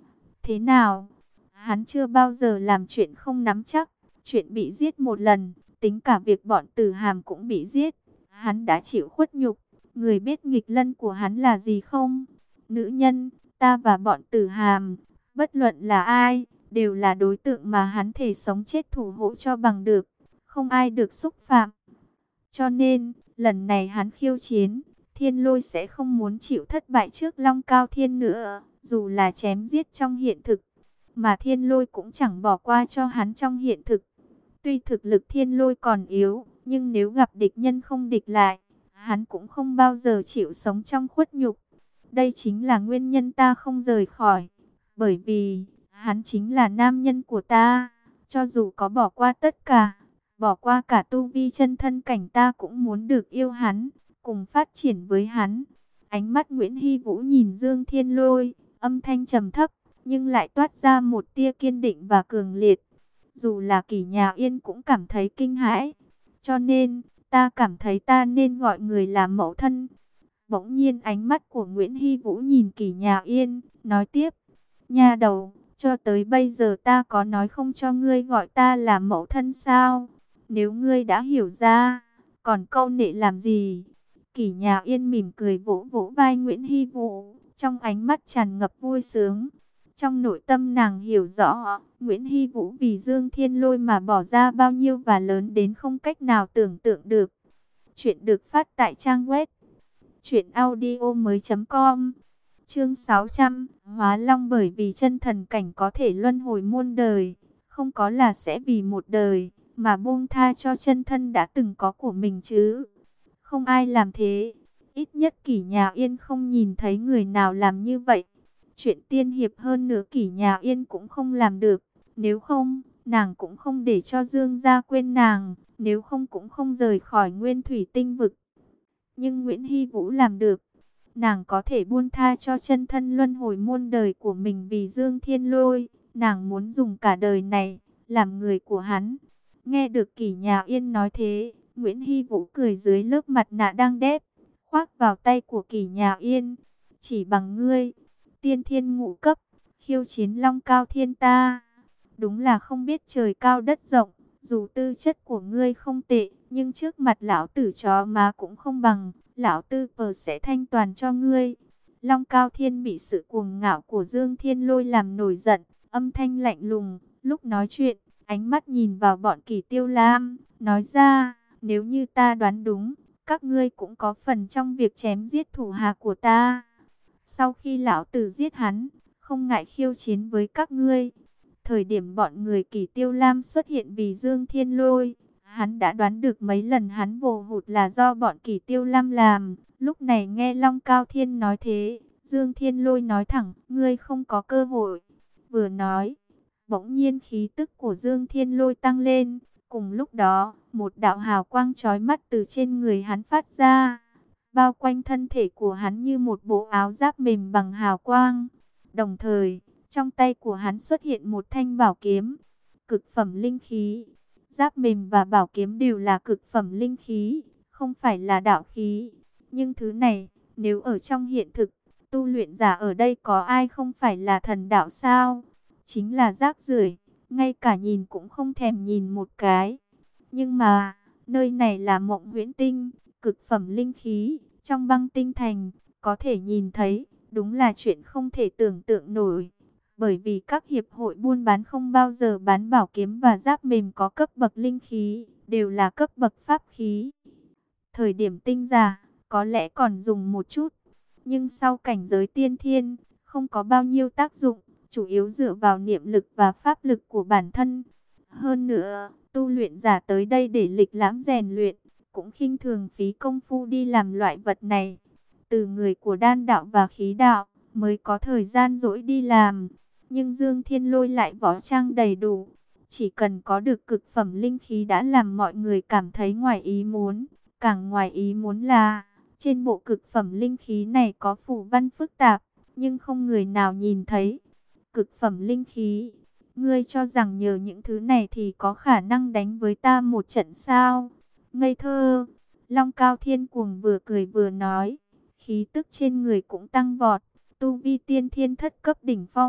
thế nào? Hắn chưa bao giờ làm chuyện không nắm chắc, chuyện bị giết một lần, tính cả việc bọn Tử Hàm cũng bị giết. Hắn đã chịu khuất nhục, người biết nghịch lân của hắn là gì không? Nữ nhân, ta và bọn Tử Hàm, bất luận là ai, đều là đối tượng mà hắn thề sống chết thủ hộ cho bằng được, không ai được xúc phạm. Cho nên, lần này hắn khiêu chiến, Thiên Lôi sẽ không muốn chịu thất bại trước Long Cao Thiên nữa, dù là chém giết trong hiện thực, mà Thiên Lôi cũng chẳng bỏ qua cho hắn trong hiện thực. Tuy thực lực Thiên Lôi còn yếu, nhưng nếu gặp địch nhân không địch lại, hắn cũng không bao giờ chịu sống trong khuất nhục. Đây chính là nguyên nhân ta không rời khỏi, bởi vì hắn chính là nam nhân của ta. Cho dù có bỏ qua tất cả, bỏ qua cả tu vi chân thân cảnh, ta cũng muốn được yêu hắn, cùng phát triển với hắn. Ánh mắt Nguyễn Hy Vũ nhìn Dương Thiên Lôi, âm thanh trầm thấp, nhưng lại toát ra một tia kiên định và cường liệt. Dù là Kỷ Nhà Yên cũng cảm thấy kinh hãi. Cho nên, ta cảm thấy ta nên gọi người là mẫu thân. Bỗng nhiên ánh mắt của Nguyễn Hy Vũ nhìn Kỷ Nhà Yên, nói tiếp. Nha đầu, cho tới bây giờ ta có nói không cho ngươi gọi ta là mẫu thân sao? Nếu ngươi đã hiểu ra, còn câu nệ làm gì? Kỷ Nhà Yên mỉm cười vỗ vỗ vai Nguyễn Hy Vũ, trong ánh mắt tràn ngập vui sướng. Trong nội tâm nàng hiểu rõ, Nguyễn Hy Vũ vì Dương Thiên Lôi mà bỏ ra bao nhiêu và lớn đến không cách nào tưởng tượng được. Chuyện được phát tại trang web truyện audio mới chấm com. Chương sáu trăm, Hóa Long. Bởi vì chân thần cảnh có thể luân hồi muôn đời, không có là sẽ vì một đời mà buông tha cho chân thân đã từng có của mình chứ. Không ai làm thế, ít nhất Kỷ Nhà Yên không nhìn thấy người nào làm như vậy. Chuyện tiên hiệp hơn nữa Kỷ Nhà Yên cũng không làm được, nếu không, nàng cũng không để cho Dương gia quên nàng, nếu không cũng không rời khỏi Nguyên Thủy Tinh Vực. Nhưng Nguyễn Hy Vũ làm được, nàng có thể buông tha cho chân thân luân hồi muôn đời của mình vì Dương Thiên Lôi, nàng muốn dùng cả đời này làm người của hắn. Nghe được Kỷ Nhà Yên nói thế, Nguyễn Hy Vũ cười dưới lớp mặt nạ đang đép, khoác vào tay của Kỷ Nhà Yên. Chỉ bằng ngươi, tiên thiên ngũ cấp, khiêu chiến Long Cao Thiên ta, đúng là không biết trời cao đất rộng. Dù tư chất của ngươi không tệ, nhưng trước mặt lão tử chó má cũng không bằng, lão tư pờ sẽ thanh toàn cho ngươi. Long Cao Thiên bị sự cuồng ngạo của Dương Thiên Lôi làm nổi giận, âm thanh lạnh lùng, lúc nói chuyện, ánh mắt nhìn vào bọn Kỷ Tiêu Lam, nói ra, nếu như ta đoán đúng, các ngươi cũng có phần trong việc chém giết thủ hạ của ta. Sau khi lão tử giết hắn, không ngại khiêu chiến với các ngươi. Thời điểm bọn người Kỷ Tiêu Lam xuất hiện vì Dương Thiên Lôi, hắn đã đoán được mấy lần hắn vồ hụt là do bọn Kỷ Tiêu Lam làm. Lúc này nghe Long Cao Thiên nói thế, Dương Thiên Lôi nói thẳng, ngươi không có cơ hội. Vừa nói, bỗng nhiên khí tức của Dương Thiên Lôi tăng lên. Cùng lúc đó, một đạo hào quang chói mắt từ trên người hắn phát ra, bao quanh thân thể của hắn như một bộ áo giáp mềm bằng hào quang. Đồng thời, trong tay của hắn xuất hiện một thanh bảo kiếm, cực phẩm linh khí. Giáp mềm và bảo kiếm đều là cực phẩm linh khí, không phải là đạo khí. Nhưng thứ này, nếu ở trong hiện thực, tu luyện giả ở đây có ai không phải là thần đạo sao? Chính là rác rưởi, ngay cả nhìn cũng không thèm nhìn một cái. Nhưng mà, nơi này là Mộng Huyễn Tinh, cực phẩm linh khí, trong băng tinh thành, có thể nhìn thấy, đúng là chuyện không thể tưởng tượng nổi. Bởi vì các hiệp hội buôn bán không bao giờ bán bảo kiếm và giáp mềm có cấp bậc linh khí, đều là cấp bậc pháp khí. Thời điểm tinh giả, có lẽ còn dùng một chút, nhưng sau cảnh giới tiên thiên, không có bao nhiêu tác dụng, chủ yếu dựa vào niệm lực và pháp lực của bản thân. Hơn nữa, tu luyện giả tới đây để lịch lãm rèn luyện, cũng khinh thường phí công phu đi làm loại vật này. Từ người của đan đạo và khí đạo, mới có thời gian rỗi đi làm. Nhưng Dương Thiên Lôi lại võ trang đầy đủ, chỉ cần có được cực phẩm linh khí đã làm mọi người cảm thấy ngoài ý muốn. Càng ngoài ý muốn là, trên bộ cực phẩm linh khí này có phù văn phức tạp, nhưng không người nào nhìn thấy. Cực phẩm linh khí, ngươi cho rằng nhờ những thứ này thì có khả năng đánh với ta một trận sao? Ngây thơ! Long Cao Thiên cuồng vừa cười vừa nói, khí tức trên người cũng tăng vọt, tu vi tiên thiên thất cấp đỉnh phong,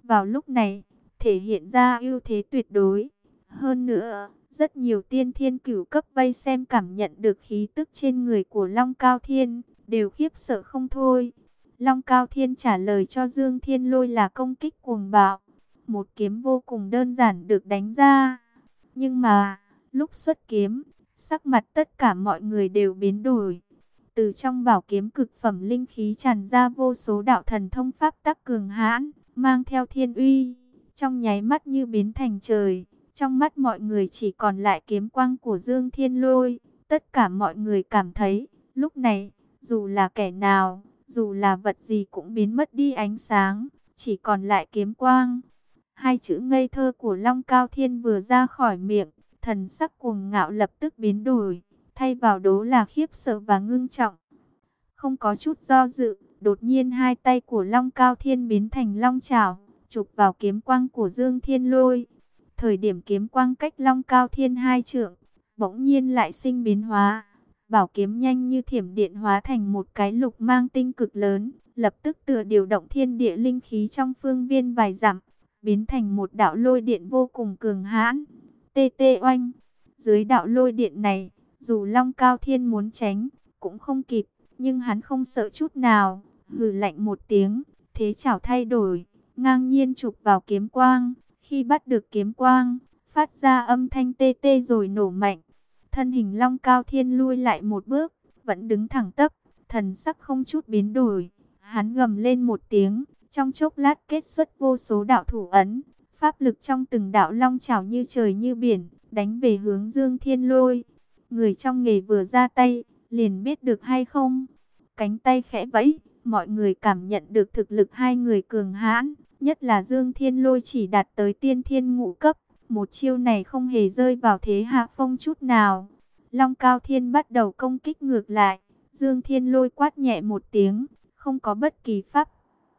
vào lúc này, thể hiện ra ưu thế tuyệt đối. Hơn nữa, rất nhiều tiên thiên cửu cấp vây xem cảm nhận được khí tức trên người của Long Cao Thiên, đều khiếp sợ không thôi. Long Cao Thiên trả lời cho Dương Thiên Lôi là công kích cuồng bạo. Một kiếm vô cùng đơn giản được đánh ra. Nhưng mà, lúc xuất kiếm, sắc mặt tất cả mọi người đều biến đổi. Từ trong bảo kiếm cực phẩm linh khí tràn ra vô số đạo thần thông pháp tắc cường hãn, mang theo thiên uy, trong nháy mắt như biến thành trời. Trong mắt mọi người chỉ còn lại kiếm quang của Dương Thiên Lôi. Tất cả mọi người cảm thấy, lúc này, dù là kẻ nào, dù là vật gì cũng biến mất đi ánh sáng, chỉ còn lại kiếm quang. Hai chữ ngây thơ của Long Cao Thiên vừa ra khỏi miệng, thần sắc cuồng ngạo lập tức biến đổi, thay vào đó là khiếp sợ và ngưng trọng. Không có chút do dự, đột nhiên hai tay của Long Cao Thiên biến thành long chảo, chụp vào kiếm quang của Dương Thiên Lôi. Thời điểm kiếm quang cách Long Cao Thiên hai trượng, bỗng nhiên lại sinh biến hóa. Bảo kiếm nhanh như thiểm điện hóa thành một cái lục mang tinh cực lớn, lập tức tựa điều động thiên địa linh khí trong phương viên vài dặm, biến thành một đạo lôi điện vô cùng cường hãn. Tê tê oanh, dưới đạo lôi điện này, dù Long Cao Thiên muốn tránh, cũng không kịp, nhưng hắn không sợ chút nào, hừ lạnh một tiếng, thế chảo thay đổi, ngang nhiên chụp vào kiếm quang. Khi bắt được kiếm quang, phát ra âm thanh tê tê rồi nổ mạnh. Thân hình Long Cao Thiên lui lại một bước, vẫn đứng thẳng tắp, thần sắc không chút biến đổi. Hắn gầm lên một tiếng, trong chốc lát kết xuất vô số đạo thủ ấn, pháp lực trong từng đạo long chảo như trời như biển, đánh về hướng Dương Thiên Lôi. Người trong nghề vừa ra tay, liền biết được hay không. Cánh tay khẽ vẫy, mọi người cảm nhận được thực lực hai người cường hãn, nhất là Dương Thiên Lôi chỉ đạt tới tiên thiên ngũ cấp. Một chiêu này không hề rơi vào thế hạ phong chút nào. Long Cao Thiên bắt đầu công kích ngược lại. Dương Thiên Lôi quát nhẹ một tiếng, không có bất kỳ pháp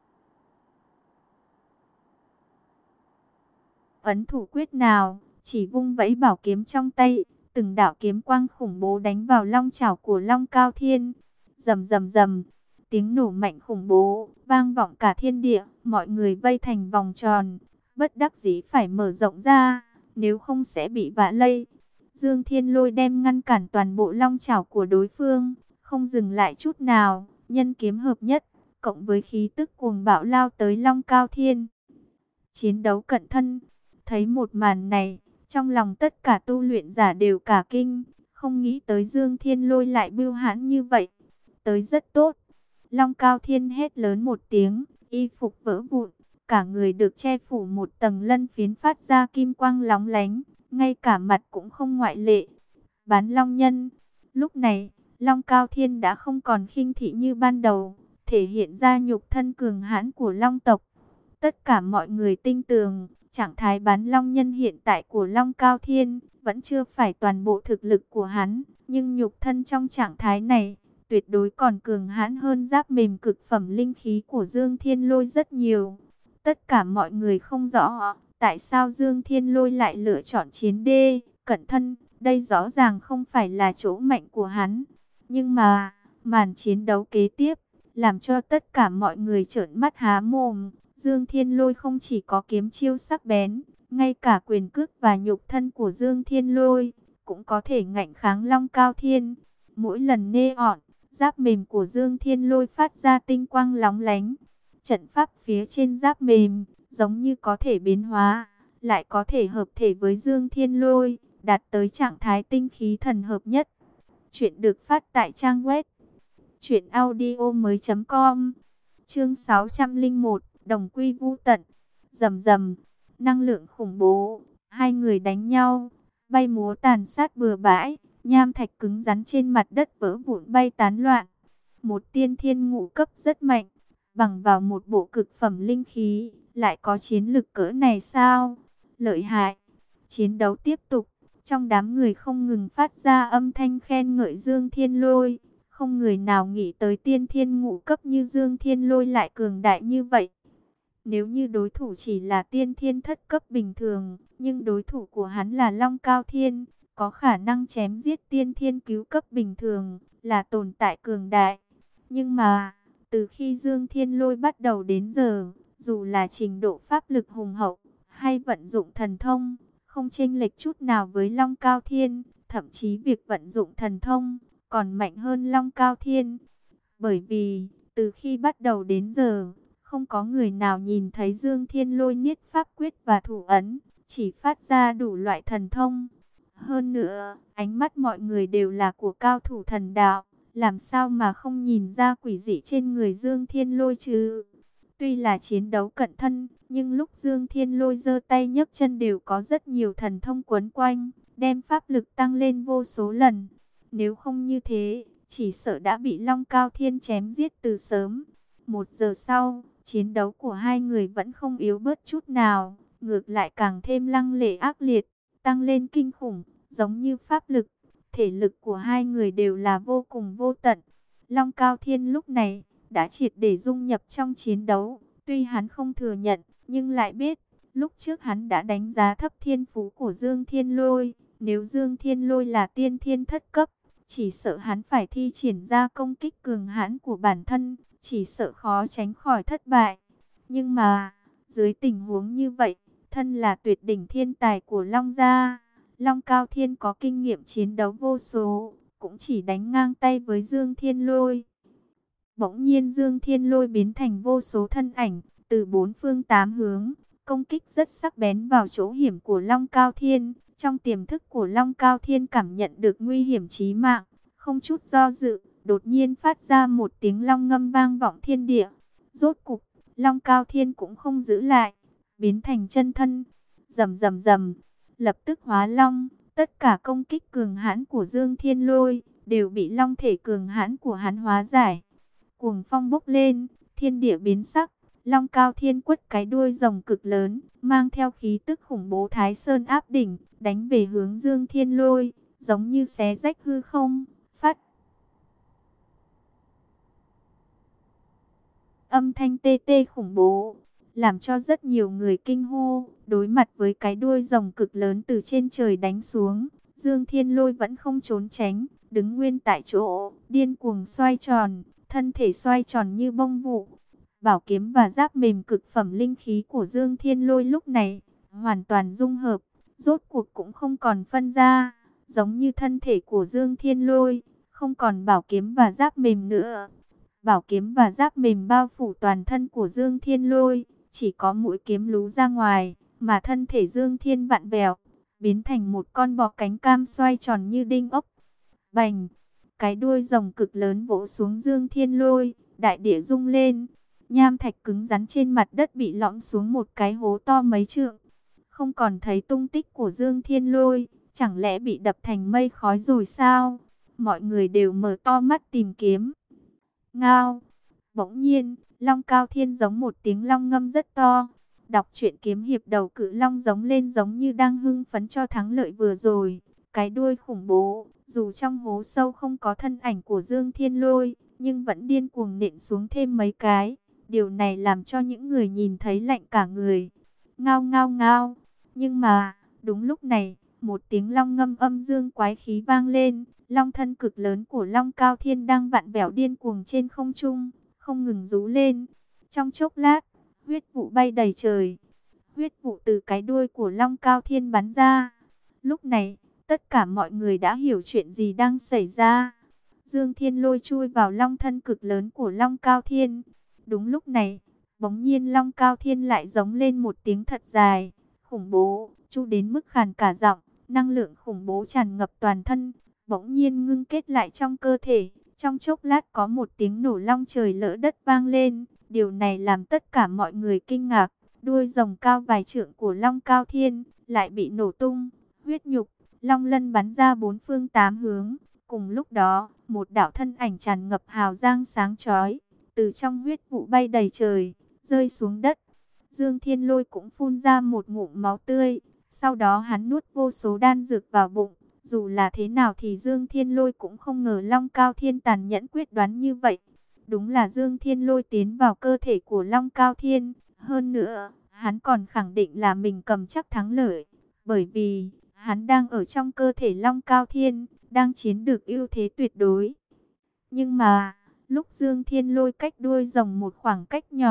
ấn thủ quyết nào, chỉ vung vẫy bảo kiếm trong tay, từng đạo kiếm quang khủng bố đánh vào long chảo của Long Cao Thiên. Rầm rầm rầm, tiếng nổ mạnh khủng bố vang vọng cả thiên địa, mọi người vây thành vòng tròn, bất đắc dĩ phải mở rộng ra, nếu không sẽ bị vạ lây. Dương Thiên Lôi đem ngăn cản toàn bộ long chảo của đối phương, không dừng lại chút nào, nhân kiếm hợp nhất, cộng với khí tức cuồng bạo lao tới Long Cao Thiên. Chiến đấu cận thân, thấy một màn này, trong lòng tất cả tu luyện giả đều cả kinh, không nghĩ tới Dương Thiên Lôi lại bưu hãn như vậy. Tới rất tốt. Long Cao Thiên hét lớn một tiếng, y phục vỡ vụn, cả người được che phủ một tầng lân phiến phát ra kim quang lóng lánh, ngay cả mặt cũng không ngoại lệ. Bán Long Nhân. Lúc này, Long Cao Thiên đã không còn khinh thị như ban đầu, thể hiện ra nhục thân cường hãn của Long tộc. Tất cả mọi người tin tưởng, trạng thái bán Long Nhân hiện tại của Long Cao Thiên vẫn chưa phải toàn bộ thực lực của hắn, nhưng nhục thân trong trạng thái này tuyệt đối còn cường hãn hơn giáp mềm cực phẩm linh khí của Dương Thiên Lôi rất nhiều. Tất cả mọi người không rõ tại sao Dương Thiên Lôi lại lựa chọn chiến đê, cận thân, đây rõ ràng không phải là chỗ mạnh của hắn. Nhưng mà, màn chiến đấu kế tiếp làm cho tất cả mọi người trợn mắt há mồm. Dương Thiên Lôi không chỉ có kiếm chiêu sắc bén, ngay cả quyền cước và nhục thân của Dương Thiên Lôi cũng có thể ngạnh kháng Long Cao Thiên. Mỗi lần nê ọn, giáp mềm của Dương Thiên Lôi phát ra tinh quang lóng lánh. Trận pháp phía trên giáp mềm giống như có thể biến hóa, lại có thể hợp thể với Dương Thiên Lôi, đạt tới trạng thái tinh khí thần hợp nhất. Chuyện được phát tại trang web truyện audio mới chấm com. Chương sáu trăm lẻ một, đồng quy vu tận. Rầm rầm, năng lượng khủng bố, hai người đánh nhau, bay múa tàn sát bừa bãi, nham thạch cứng rắn trên mặt đất vỡ vụn bay tán loạn. Một tiên thiên ngũ cấp rất mạnh, bằng vào một bộ cực phẩm linh khí, lại có chiến lực cỡ này sao? Lợi hại. Chiến đấu tiếp tục, trong đám người không ngừng phát ra âm thanh khen ngợi Dương Thiên Lôi. Không người nào nghĩ tới tiên thiên ngũ cấp như Dương Thiên Lôi lại cường đại như vậy. Nếu như đối thủ chỉ là tiên thiên thất cấp bình thường, nhưng đối thủ của hắn là Long Cao Thiên, có khả năng chém giết tiên thiên cứu cấp bình thường, là tồn tại cường đại. Nhưng mà, từ khi Dương Thiên Lôi bắt đầu đến giờ, Dù là trình độ pháp lực hùng hậu, hay vận dụng thần thông, không chênh lệch chút nào với Long Cao Thiên, thậm chí việc vận dụng thần thông còn mạnh hơn Long Cao Thiên. Bởi vì, từ khi bắt đầu đến giờ, không có người nào nhìn thấy Dương Thiên Lôi niết pháp quyết và thủ ấn, chỉ phát ra đủ loại thần thông. Hơn nữa, ánh mắt mọi người đều là của cao thủ thần đạo, làm sao mà không nhìn ra quỷ dị trên người Dương Thiên Lôi chứ? Tuy là chiến đấu cận thân, nhưng lúc Dương Thiên Lôi giơ tay nhấc chân đều có rất nhiều thần thông quấn quanh, đem pháp lực tăng lên vô số lần. Nếu không như thế, chỉ sợ đã bị Long Cao Thiên chém giết từ sớm. Một giờ sau, chiến đấu của hai người vẫn không yếu bớt chút nào, ngược lại càng thêm lăng lệ ác liệt, tăng lên kinh khủng, giống như pháp lực, thể lực của hai người đều là vô cùng vô tận. Long Cao Thiên lúc này đã triệt để dung nhập trong chiến đấu, tuy hắn không thừa nhận, nhưng lại biết, lúc trước hắn đã đánh giá thấp thiên phú của Dương Thiên Lôi. Nếu Dương Thiên Lôi là tiên thiên thất cấp, chỉ sợ hắn phải thi triển ra công kích cường hãn của bản thân, chỉ sợ khó tránh khỏi thất bại. Nhưng mà, dưới tình huống như vậy, thân là tuyệt đỉnh thiên tài của Long gia, Long Cao Thiên có kinh nghiệm chiến đấu vô số, cũng chỉ đánh ngang tay với Dương Thiên Lôi. Bỗng nhiên Dương Thiên Lôi biến thành vô số thân ảnh, từ bốn phương tám hướng, công kích rất sắc bén vào chỗ hiểm của Long Cao Thiên. Trong tiềm thức của Long Cao Thiên cảm nhận được nguy hiểm chí mạng, không chút do dự, đột nhiên phát ra một tiếng long ngâm vang vọng thiên địa. Rốt cục, Long Cao Thiên cũng không giữ lại, biến thành chân thân, rầm rầm rầm, lập tức hóa long. Tất cả công kích cường hãn của Dương Thiên Lôi đều bị long thể cường hãn của hắn hóa giải. Cuồng phong bốc lên, thiên địa biến sắc. Long Cao Thiên quất cái đuôi rồng cực lớn, mang theo khí tức khủng bố Thái Sơn áp đỉnh, đánh về hướng Dương Thiên Lôi, giống như xé rách hư không, phát âm thanh tê tê khủng bố, làm cho rất nhiều người kinh hô. Đối mặt với cái đuôi rồng cực lớn từ trên trời đánh xuống, Dương Thiên Lôi vẫn không trốn tránh, đứng nguyên tại chỗ, điên cuồng xoay tròn, thân thể xoay tròn như bông vụ. Bảo kiếm và giáp mềm cực phẩm linh khí của Dương Thiên Lôi lúc này hoàn toàn dung hợp, rốt cuộc cũng không còn phân ra, giống như thân thể của Dương Thiên Lôi, không còn bảo kiếm và giáp mềm nữa. Bảo kiếm và giáp mềm bao phủ toàn thân của Dương Thiên Lôi, chỉ có mũi kiếm lú ra ngoài, mà thân thể Dương Thiên vặn vẹo, biến thành một con bọ cánh cam xoay tròn như đinh ốc. Bành! Cái đuôi rồng cực lớn vỗ xuống Dương Thiên Lôi, đại địa rung lên. Nham thạch cứng rắn trên mặt đất bị lõm xuống một cái hố to mấy trượng. Không còn thấy tung tích của Dương Thiên Lôi, chẳng lẽ bị đập thành mây khói rồi sao? Mọi người đều mở to mắt tìm kiếm. Ngao! Bỗng nhiên, Long Cao Thiên giống một tiếng long ngâm rất to. Đọc truyện kiếm hiệp đầu cự long giống lên giống như đang hưng phấn cho thắng lợi vừa rồi. Cái đuôi khủng bố, dù trong hố sâu không có thân ảnh của Dương Thiên Lôi, nhưng vẫn điên cuồng nện xuống thêm mấy cái. Điều này làm cho những người nhìn thấy lạnh cả người. Ngao ngao ngao. Nhưng mà, đúng lúc này, một tiếng long ngâm âm dương quái khí vang lên. Long thân cực lớn của Long Cao Thiên đang vặn vẹo điên cuồng trên không trung, không ngừng rú lên. Trong chốc lát, huyết vụ bay đầy trời. Huyết vụ từ cái đuôi của Long Cao Thiên bắn ra. Lúc này, tất cả mọi người đã hiểu chuyện gì đang xảy ra. Dương Thiên Lôi chui vào long thân cực lớn của Long Cao Thiên. Đúng lúc này, bỗng nhiên Long Cao Thiên lại giống lên một tiếng thật dài, khủng bố, chu đến mức khàn cả giọng, năng lượng khủng bố tràn ngập toàn thân, bỗng nhiên ngưng kết lại trong cơ thể. Trong chốc lát có một tiếng nổ long trời lỡ đất vang lên, điều này làm tất cả mọi người kinh ngạc. Đuôi rồng cao vài trượng của Long Cao Thiên lại bị nổ tung, huyết nhục, long lân bắn ra bốn phương tám hướng. Cùng lúc đó, một đạo thân ảnh tràn ngập hào quang sáng chói, từ trong huyết vụ bay đầy trời, rơi xuống đất. Dương Thiên Lôi cũng phun ra một ngụm máu tươi, sau đó hắn nuốt vô số đan dược vào bụng. Dù là thế nào thì Dương Thiên Lôi cũng không ngờ Long Cao Thiên tàn nhẫn quyết đoán như vậy. Đúng là Dương Thiên Lôi tiến vào cơ thể của Long Cao Thiên. Hơn nữa, hắn còn khẳng định là mình cầm chắc thắng lợi, bởi vì hắn đang ở trong cơ thể Long Cao Thiên, đang chiếm được ưu thế tuyệt đối. Nhưng mà, lúc Dương Thiên Lôi cách đuôi rồng một khoảng cách nhỏ,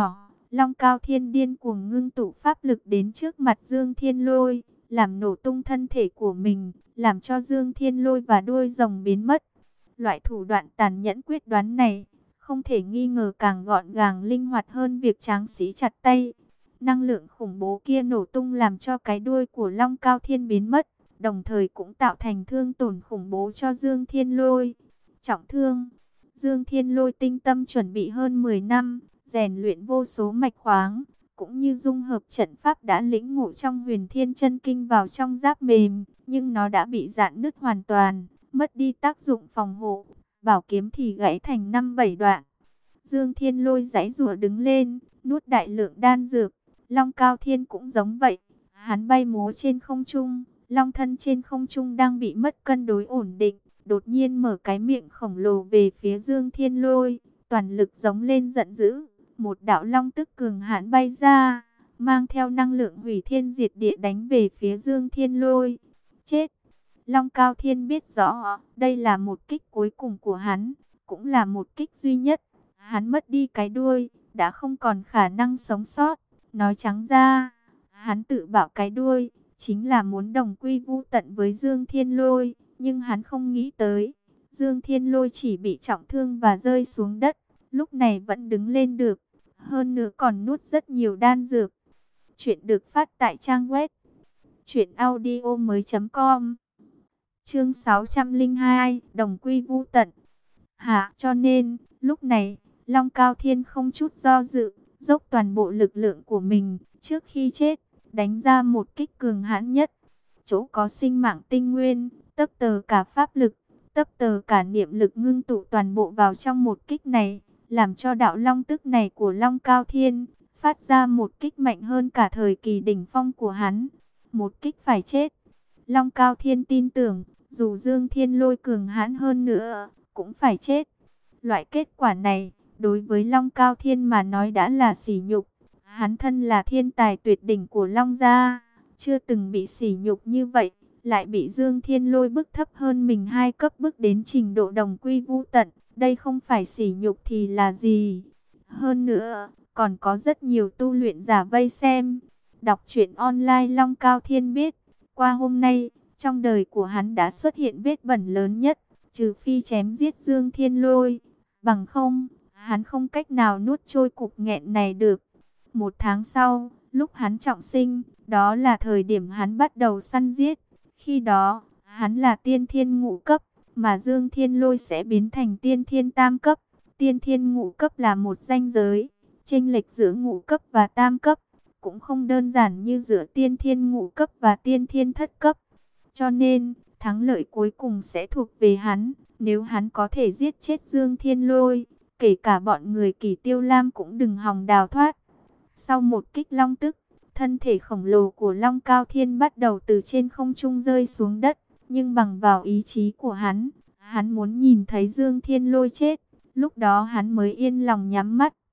Long Cao Thiên điên cuồng ngưng tụ pháp lực đến trước mặt Dương Thiên Lôi, làm nổ tung thân thể của mình, làm cho Dương Thiên Lôi và đuôi rồng biến mất. Loại thủ đoạn tàn nhẫn quyết đoán này, không thể nghi ngờ càng gọn gàng linh hoạt hơn việc tráng sĩ chặt tay. Năng lượng khủng bố kia nổ tung làm cho cái đuôi của Long Cao Thiên biến mất, đồng thời cũng tạo thành thương tổn khủng bố cho Dương Thiên Lôi. Trọng thương, Dương Thiên Lôi tinh tâm chuẩn bị hơn mười năm, rèn luyện vô số mạch khoáng, cũng như dung hợp trận pháp đã lĩnh ngộ trong Huyền Thiên Chân Kinh vào trong giáp mềm, nhưng nó đã bị rạn nứt hoàn toàn, mất đi tác dụng phòng hộ, bảo kiếm thì gãy thành năm bảy đoạn. Dương Thiên Lôi giãy giụa đứng lên, nuốt đại lượng đan dược. Long Cao Thiên cũng giống vậy, hắn bay múa trên không trung, long thân trên không trung đang bị mất cân đối ổn định, đột nhiên mở cái miệng khổng lồ về phía Dương Thiên Lôi, toàn lực giống lên giận dữ, một đạo long tức cường hãn bay ra, mang theo năng lượng hủy thiên diệt địa đánh về phía Dương Thiên Lôi. Chết! Long Cao Thiên biết rõ, đây là một kích cuối cùng của hắn, cũng là một kích duy nhất. Hắn mất đi cái đuôi, đã không còn khả năng sống sót. Nói trắng ra, hắn tự bảo cái đuôi, chính là muốn đồng quy vu tận với Dương Thiên Lôi. Nhưng hắn không nghĩ tới, Dương Thiên Lôi chỉ bị trọng thương và rơi xuống đất, lúc này vẫn đứng lên được. Hơn nữa còn nuốt rất nhiều đan dược. Chuyện được phát tại trang web truyện audio mới chấm com. Chương sáu trăm lẻ hai, đồng quy vu tận. Hả, cho nên, lúc này, Long Cao Thiên không chút do dự, dốc toàn bộ lực lượng của mình, trước khi chết, đánh ra một kích cường hãn nhất. Chỗ có sinh mạng tinh nguyên, tấp tờ cả pháp lực, tấp tờ cả niệm lực ngưng tụ toàn bộ vào trong một kích này, làm cho đạo long tức này của Long Cao Thiên, phát ra một kích mạnh hơn cả thời kỳ đỉnh phong của hắn. Một kích phải chết. Long Cao Thiên tin tưởng, dù Dương Thiên Lôi cường hãn hơn nữa, cũng phải chết. Loại kết quả này, đối với Long Cao Thiên mà nói đã là sỉ nhục. Hắn thân là thiên tài tuyệt đỉnh của Long gia, chưa từng bị sỉ nhục như vậy, lại bị Dương Thiên Lôi bức thấp hơn mình hai cấp, bước đến trình độ đồng quy vu tận. Đây không phải sỉ nhục thì là gì? Hơn nữa, còn có rất nhiều tu luyện giả vây xem. Đọc truyện online Long Cao Thiên biết, qua hôm nay, trong đời của hắn đã xuất hiện vết bẩn lớn nhất, trừ phi chém giết Dương Thiên Lôi. Bằng không, hắn không cách nào nuốt trôi cục nghẹn này được. Một tháng sau, lúc hắn trọng sinh, đó là thời điểm hắn bắt đầu săn giết. Khi đó, hắn là tiên thiên ngũ cấp, mà Dương Thiên Lôi sẽ biến thành tiên thiên tam cấp. Tiên thiên ngũ cấp là một ranh giới, chênh lệch giữa ngũ cấp và tam cấp, cũng không đơn giản như giữa tiên thiên ngũ cấp và tiên thiên thất cấp. Cho nên, thắng lợi cuối cùng sẽ thuộc về hắn, nếu hắn có thể giết chết Dương Thiên Lôi, kể cả bọn người Kỳ Tiêu Lam cũng đừng hòng đào thoát. Sau một kích long tức, thân thể khổng lồ của Long Cao Thiên bắt đầu từ trên không trung rơi xuống đất, nhưng bằng vào ý chí của hắn, hắn muốn nhìn thấy Dương Thiên Lôi chết, lúc đó hắn mới yên lòng nhắm mắt.